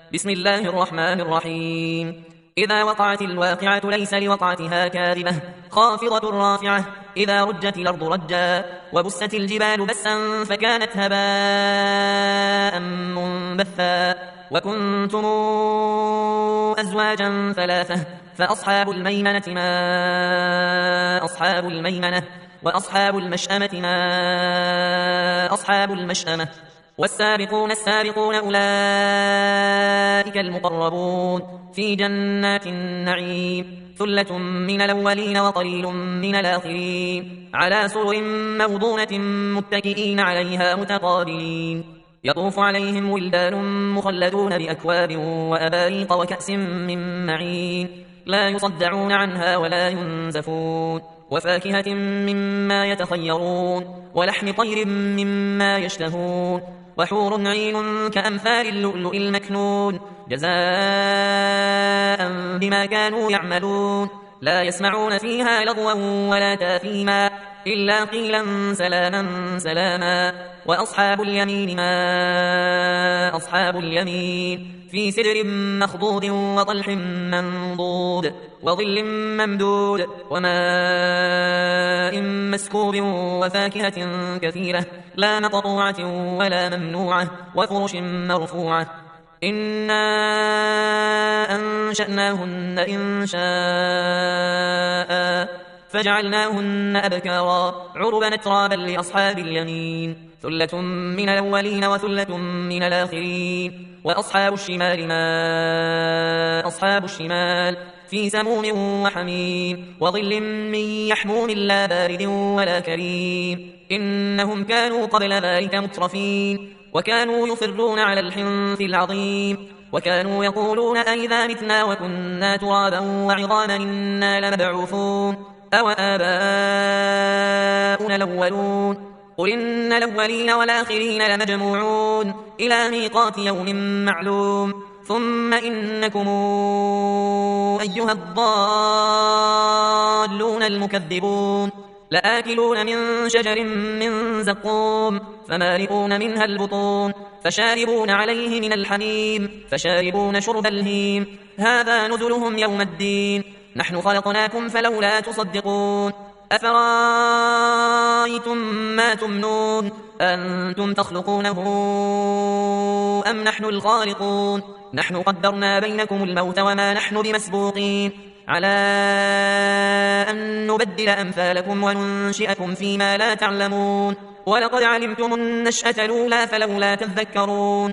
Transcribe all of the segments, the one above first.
بسم الله الرحمن الرحيم. إذا وقعت الواقعة ليس لوقعتها كاذبة خافضة رافعة. إذا رجت الأرض رجا وبست الجبال بسا فكانت هباء منبثا. وكنتم أزواجا ثلاثة فأصحاب الميمنة ما أصحاب الميمنة وأصحاب المشأمة ما أصحاب المشأمة. والسابقون السابقون أولئك المقربون في جنات النعيم ثلة من الأولين وقليل من الآخرين على سرر موضونة متكئين عليها متقابلين. يطوف عليهم ولدان مخلدون بأكواب وأباريق وكأس من معين لا يصدعون عنها ولا ينزفون. وفاكهة مما يتخيرون ولحم طير مما يشتهون. وحور عين كأمثال اللؤلؤ المكنون جزاء بما كانوا يعملون. لا يسمعون فيها لغوا ولا تاثيما إلا قيلا سلاما سلاما. وأصحاب اليمين ما أصحاب اليمين في سدر مخضود وطلح منضود وظل ممدود وماء مسكوب وفاكهة كثيرة لا مقطوعة ولا ممنوعة وفرش مرفوعة. إنا أنشأناهن إنشاء فجعلناهن أبكارا عربا أترابا لأصحاب اليمين ثلة من الأولين وثلة من الآخرين. وأصحاب الشمال ما أصحاب الشمال في سموم وحميم وظل من يحموم لا بارد ولا كريم. إنهم كانوا قبل ذلك مترفين وكانوا يصرون على الحنث العظيم وكانوا يقولون أئذا متنا وكنا ترابا وعظاما إنا لمبعوثون أو آباؤنا الأولون. قل إن الأولين والآخرين لمجموعون إلى ميقات يوم معلوم. ثم إنكم أيها الضالون المكذبون لآكلون من شجر من زقوم فمالئون منها البطون فشاربون عليه من الحميم فشاربون شرب الهيم هذا نزلهم يوم الدين. نحن خلقناكم فلولا تصدقون. أفرأيتم ما تمنون أنتم تخلقونه أم نحن الخالقون. نحن قدرنا بينكم الموت وما نحن بمسبوقين على أن نبدل أمثالكم وننشئكم فيما لا تعلمون. ولقد علمتم النشأة الأولى فلولا تذكرون.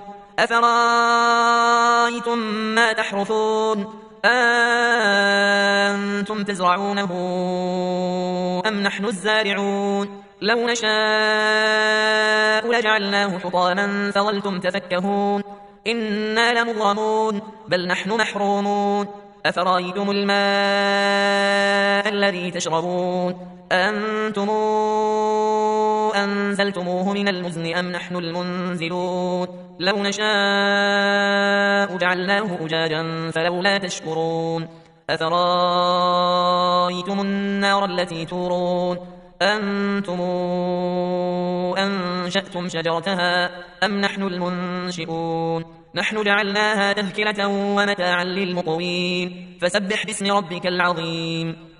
أفرأيتم ما تحرثون أنتم تزرعونه أم نحن الزارعون. لو نشاء لجعلناه حطاما فظلتم تفكهون. إنا لمغرمون بل نحن محرومون. أفرأيتم الماء الذي تشربون أنتم أنزلتموه من المزن أم نحن المنزلون. لو نشاء جعلناه أجاجا فلولا تشكرون. أفرأيتم النار التي تورون أنتم أنشأتم شجرتها أم نحن المنشئون. نحن جعلناها تذكرة ومتاعا للمقوين فسبح باسم ربك العظيم.